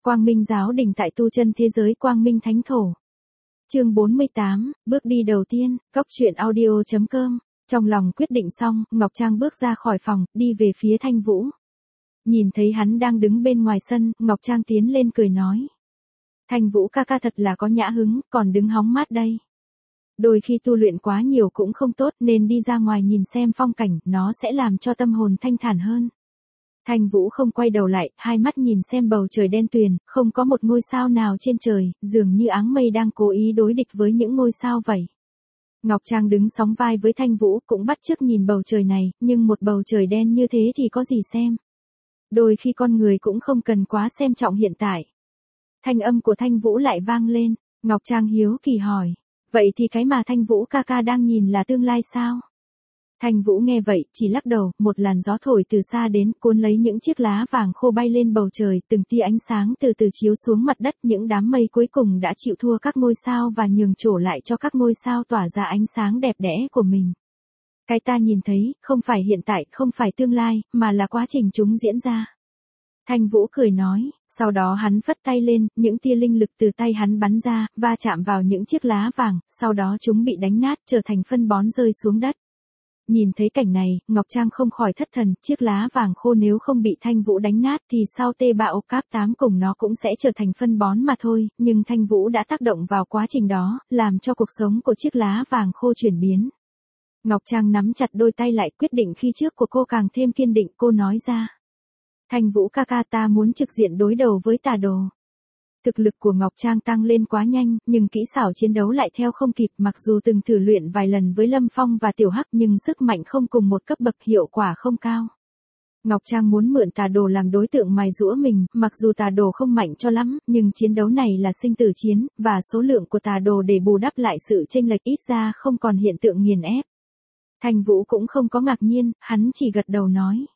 Quang Minh Giáo Đình tại tu chân thế giới Quang Minh Thánh Thổ. Chương 48, bước đi đầu tiên, Cốc truyện audio.com. Trong lòng quyết định xong, Ngọc Trang bước ra khỏi phòng, đi về phía Thanh Vũ. Nhìn thấy hắn đang đứng bên ngoài sân, Ngọc Trang tiến lên cười nói. Thanh Vũ ca ca thật là có nhã hứng, còn đứng hóng mát đây. Đôi khi tu luyện quá nhiều cũng không tốt nên đi ra ngoài nhìn xem phong cảnh, nó sẽ làm cho tâm hồn thanh thản hơn. Thanh Vũ không quay đầu lại, hai mắt nhìn xem bầu trời đen tuyền, không có một ngôi sao nào trên trời, dường như áng mây đang cố ý đối địch với những ngôi sao vậy. Ngọc Trang đứng sóng vai với Thanh Vũ cũng bắt chước nhìn bầu trời này, nhưng một bầu trời đen như thế thì có gì xem. Đôi khi con người cũng không cần quá xem trọng hiện tại. Thanh âm của Thanh Vũ lại vang lên, Ngọc Trang hiếu kỳ hỏi, vậy thì cái mà Thanh Vũ ca ca đang nhìn là tương lai sao? Thanh Vũ nghe vậy, chỉ lắc đầu, một làn gió thổi từ xa đến, cuốn lấy những chiếc lá vàng khô bay lên bầu trời, từng tia ánh sáng từ từ chiếu xuống mặt đất, những đám mây cuối cùng đã chịu thua các ngôi sao và nhường chỗ lại cho các ngôi sao tỏa ra ánh sáng đẹp đẽ của mình. Cái ta nhìn thấy, không phải hiện tại, không phải tương lai, mà là quá trình chúng diễn ra. Thanh Vũ cười nói, sau đó hắn phất tay lên, những tia linh lực từ tay hắn bắn ra, va chạm vào những chiếc lá vàng, sau đó chúng bị đánh nát, trở thành phân bón rơi xuống đất. Nhìn thấy cảnh này, Ngọc Trang không khỏi thất thần, chiếc lá vàng khô nếu không bị Thanh Vũ đánh nát thì sao tê bạo cáp 8 cùng nó cũng sẽ trở thành phân bón mà thôi, nhưng Thanh Vũ đã tác động vào quá trình đó, làm cho cuộc sống của chiếc lá vàng khô chuyển biến. Ngọc Trang nắm chặt đôi tay lại, quyết định khi trước của cô càng thêm kiên định, cô nói ra. Thanh Vũ ca ca, ta muốn trực diện đối đầu với tà đồ. Thực lực của Ngọc Trang tăng lên quá nhanh, nhưng kỹ xảo chiến đấu lại theo không kịp, mặc dù từng thử luyện vài lần với Lâm Phong và Tiểu Hắc nhưng sức mạnh không cùng một cấp bậc, hiệu quả không cao. Ngọc Trang muốn mượn tà đồ làm đối tượng mài giũa mình, mặc dù tà đồ không mạnh cho lắm, nhưng chiến đấu này là sinh tử chiến, và số lượng của tà đồ để bù đắp lại sự chênh lệch ít ra không còn hiện tượng nghiền ép. Thanh Vũ cũng không có ngạc nhiên, hắn chỉ gật đầu nói.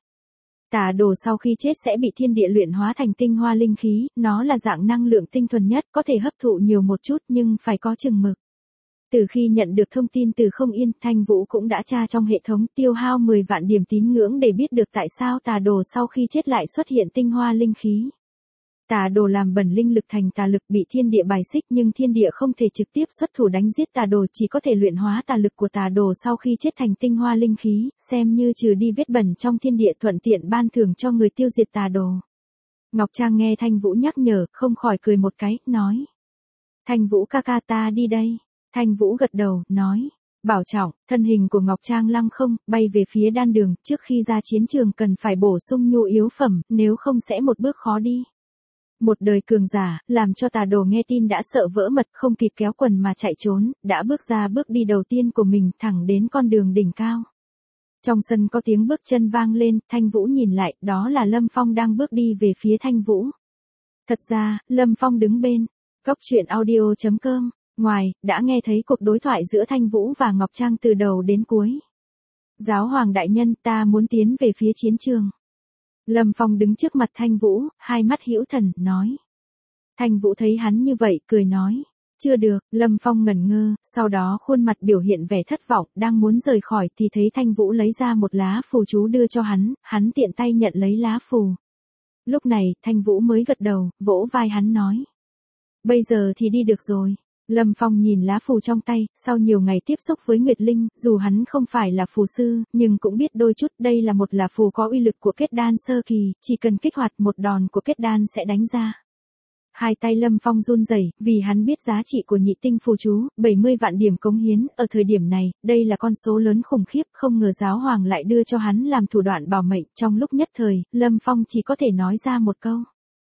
Tà đồ sau khi chết sẽ bị thiên địa luyện hóa thành tinh hoa linh khí, nó là dạng năng lượng tinh thuần nhất, có thể hấp thụ nhiều một chút nhưng phải có chừng mực. Từ khi nhận được thông tin từ Không Yên, Thanh Vũ cũng đã tra trong hệ thống, tiêu hao 10 vạn điểm tín ngưỡng để biết được tại sao tà đồ sau khi chết lại xuất hiện tinh hoa linh khí. Tà đồ làm bẩn linh lực thành tà lực, bị thiên địa bài xích, nhưng thiên địa không thể trực tiếp xuất thủ đánh giết tà đồ, chỉ có thể luyện hóa tà lực của tà đồ sau khi chết thành tinh hoa linh khí, xem như trừ đi vết bẩn trong thiên địa, thuận tiện ban thưởng cho người tiêu diệt tà đồ. Ngọc Trang nghe Thanh Vũ nhắc nhở, không khỏi cười một cái, nói. Thanh Vũ ca ca, ta đi đây. Thanh Vũ gật đầu, nói. Bảo trọng. Thân hình của Ngọc Trang lăng không, bay về phía đan đường, trước khi ra chiến trường cần phải bổ sung nhu yếu phẩm, nếu không sẽ một bước khó đi. Một đời cường giả, làm cho tà đồ nghe tin đã sợ vỡ mật, không kịp kéo quần mà chạy trốn, đã bước ra bước đi đầu tiên của mình, thẳng đến con đường đỉnh cao. Trong sân có tiếng bước chân vang lên, Thanh Vũ nhìn lại, đó là Lâm Phong đang bước đi về phía Thanh Vũ. Thật ra, Lâm Phong đứng bên, Cốc truyện audio.com, ngoài, đã nghe thấy cuộc đối thoại giữa Thanh Vũ và Ngọc Trang từ đầu đến cuối. Giáo hoàng đại nhân, ta muốn tiến về phía chiến trường. Lâm Phong đứng trước mặt Thanh Vũ, hai mắt hữu thần, nói. Thanh Vũ thấy hắn như vậy, cười nói. Chưa được, Lâm Phong ngẩn ngơ, sau đó khuôn mặt biểu hiện vẻ thất vọng, đang muốn rời khỏi thì thấy Thanh Vũ lấy ra một lá phù chú đưa cho hắn tiện tay nhận lấy lá phù. Lúc này, Thanh Vũ mới gật đầu, vỗ vai hắn nói. Bây giờ thì đi được rồi. Lâm Phong nhìn lá phù trong tay, sau nhiều ngày tiếp xúc với Nguyệt Linh, dù hắn không phải là phù sư, nhưng cũng biết đôi chút, đây là một lá phù có uy lực của kết đan sơ kỳ, chỉ cần kích hoạt một đòn của kết đan sẽ đánh ra. Hai tay Lâm Phong run rẩy, vì hắn biết giá trị của nhị tinh phù chú, 70 vạn điểm cống hiến, ở thời điểm này, đây là con số lớn khủng khiếp, không ngờ giáo hoàng lại đưa cho hắn làm thủ đoạn bảo mệnh, trong lúc nhất thời, Lâm Phong chỉ có thể nói ra một câu.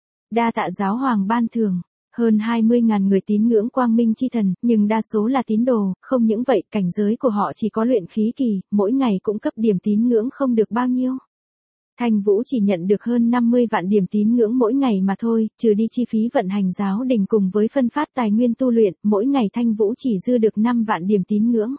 Đa tạ giáo hoàng ban thưởng. Hơn 20.000 người tín ngưỡng Quang Minh chi thần, nhưng đa số là tín đồ, không những vậy, cảnh giới của họ chỉ có luyện khí kỳ, mỗi ngày cũng cấp điểm tín ngưỡng không được bao nhiêu. Thanh Vũ chỉ nhận được hơn 50 vạn điểm tín ngưỡng mỗi ngày mà thôi, trừ đi chi phí vận hành giáo đình cùng với phân phát tài nguyên tu luyện, mỗi ngày Thanh Vũ chỉ dư được 5 vạn điểm tín ngưỡng.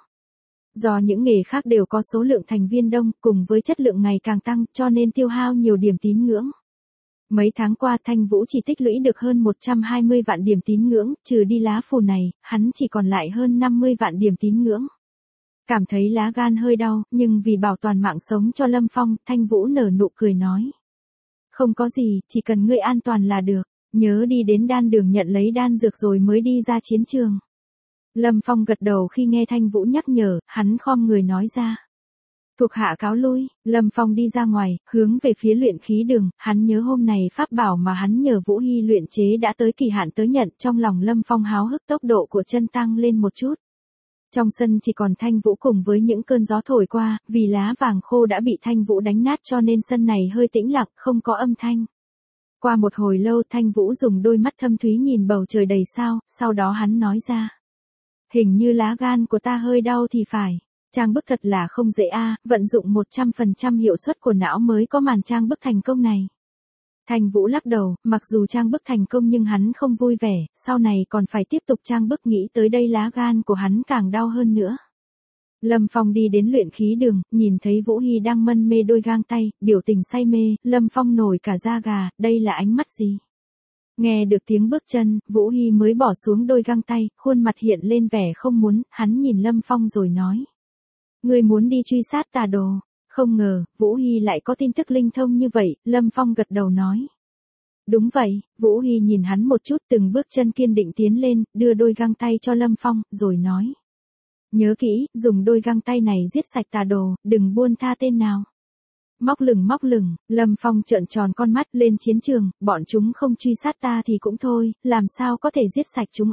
Do những nghề khác đều có số lượng thành viên đông, cùng với chất lượng ngày càng tăng, cho nên tiêu hao nhiều điểm tín ngưỡng. Mấy tháng qua Thanh Vũ chỉ tích lũy được hơn 120 vạn điểm tín ngưỡng, trừ đi lá phù này, hắn chỉ còn lại hơn 50 vạn điểm tín ngưỡng. Cảm thấy lá gan hơi đau, nhưng vì bảo toàn mạng sống cho Lâm Phong, Thanh Vũ nở nụ cười nói. Không có gì, chỉ cần ngươi an toàn là được. Nhớ đi đến đan đường nhận lấy đan dược rồi mới đi ra chiến trường. Lâm Phong gật đầu khi nghe Thanh Vũ nhắc nhở, hắn khom người nói ra. Thuộc hạ cáo lui, Lâm Phong đi ra ngoài, hướng về phía luyện khí đường, hắn nhớ hôm này pháp bảo mà hắn nhờ Vũ Hy luyện chế đã tới kỳ hạn tới nhận, trong lòng Lâm Phong háo hức tốc độ của chân tăng lên một chút. Trong sân chỉ còn Thanh Vũ cùng với những cơn gió thổi qua, vì lá vàng khô đã bị Thanh Vũ đánh nát cho nên sân này hơi tĩnh lặng, không có âm thanh. Qua một hồi lâu Thanh Vũ dùng đôi mắt thâm thúy nhìn bầu trời đầy sao, sau đó hắn nói ra. Hình như lá gan của ta hơi đau thì phải. Trang bức thật là không dễ vận dụng 100% hiệu suất của não mới có màn trang bức thành công này. Thanh Vũ lắc đầu, mặc dù trang bức thành công nhưng hắn không vui vẻ, sau này còn phải tiếp tục trang bức, nghĩ tới đây lá gan của hắn càng đau hơn nữa. Lâm Phong đi đến luyện khí đường, nhìn thấy Vũ Hy đang mân mê đôi gang tay, biểu tình say mê, Lâm Phong nổi cả da gà, đây là ánh mắt gì? Nghe được tiếng bước chân, Vũ Hy mới bỏ xuống đôi găng tay, khuôn mặt hiện lên vẻ không muốn, hắn nhìn Lâm Phong rồi nói. Ngươi muốn đi truy sát tà đồ. Không ngờ, Vũ Hy lại có tin tức linh thông như vậy, Lâm Phong gật đầu nói. Đúng vậy, Vũ Hy nhìn hắn một chút, từng bước chân kiên định tiến lên, đưa đôi găng tay cho Lâm Phong, rồi nói. Nhớ kỹ, dùng đôi găng tay này giết sạch tà đồ, đừng buông tha tên nào. Móc lửng, Lâm Phong trợn tròn con mắt, lên chiến trường, bọn chúng không truy sát ta thì cũng thôi, làm sao có thể giết sạch chúng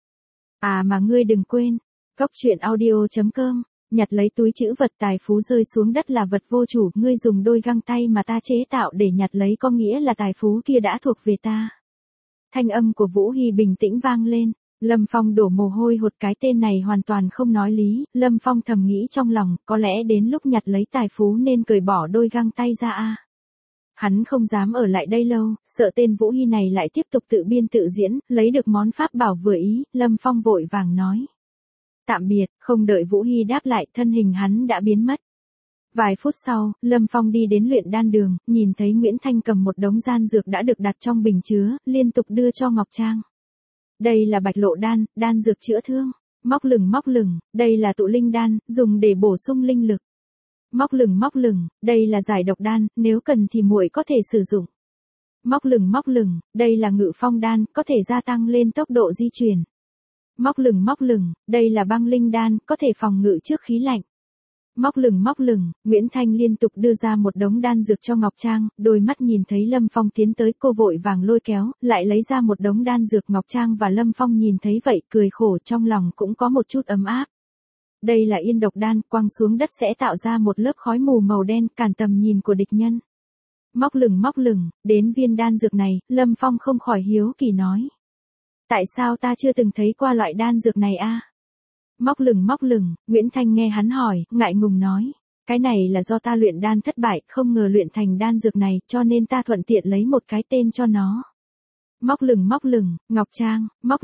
mà ngươi đừng quên, Goctruyện.audio.com, nhặt lấy túi trữ vật tài phú rơi xuống đất là vật vô chủ, ngươi dùng đôi găng tay mà ta chế tạo để nhặt lấy có nghĩa là tài phú kia đã thuộc về ta. Thanh âm của Vũ Hy bình tĩnh vang lên. Lâm Phong đổ mồ hôi hột, cái tên này hoàn toàn không nói lý, Lâm Phong thầm nghĩ trong lòng, có lẽ đến lúc nhặt lấy tài phú nên cởi bỏ đôi găng tay ra Hắn không dám ở lại đây lâu, sợ tên Vũ Hy này lại tiếp tục tự biên tự diễn, lấy được món pháp bảo vừa ý, Lâm Phong vội vàng nói. Tạm biệt, không đợi Vũ Hy đáp lại, thân hình hắn đã biến mất. Vài phút sau, Lâm Phong đi đến luyện đan đường, nhìn thấy Nguyễn Thanh cầm một đống đan dược đã được đặt trong bình chứa, liên tục đưa cho Ngọc Trang. Đây là bạch lộ đan, đan dược chữa thương. Móc lửng, đây là tụ linh đan, dùng để bổ sung linh lực. Móc lửng, đây là giải độc đan, nếu cần thì muội có thể sử dụng. Móc lửng, đây là ngự phong đan, có thể gia tăng lên tốc độ di chuyển. Móc lửng, đây là băng linh đan, có thể phòng ngự trước khí lạnh. Móc lửng, Nguyễn Thanh liên tục đưa ra một đống đan dược cho Ngọc Trang, đôi mắt nhìn thấy Lâm Phong tiến tới, cô vội vàng lôi kéo, lại lấy ra một đống đan dược. Ngọc Trang và Lâm Phong nhìn thấy vậy, cười khổ, trong lòng cũng có một chút ấm áp. Đây là yên độc đan, quăng xuống đất sẽ tạo ra một lớp khói mù màu đen, cản tầm nhìn của địch nhân. Móc lửng, đến viên đan dược này, Lâm Phong không khỏi hiếu kỳ nói. Tại sao ta chưa từng thấy qua loại đan dược này Móc lửng, Nguyễn Thanh nghe hắn hỏi, ngại ngùng nói. Cái này là do ta luyện đan thất bại, không ngờ luyện thành đan dược này, cho nên ta thuận tiện lấy một cái tên cho nó. Móc lửng, Ngọc Trang, móc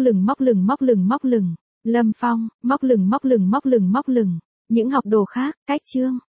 lửng, Lâm Phong, móc lửng. Những học đồ khác, cách chương.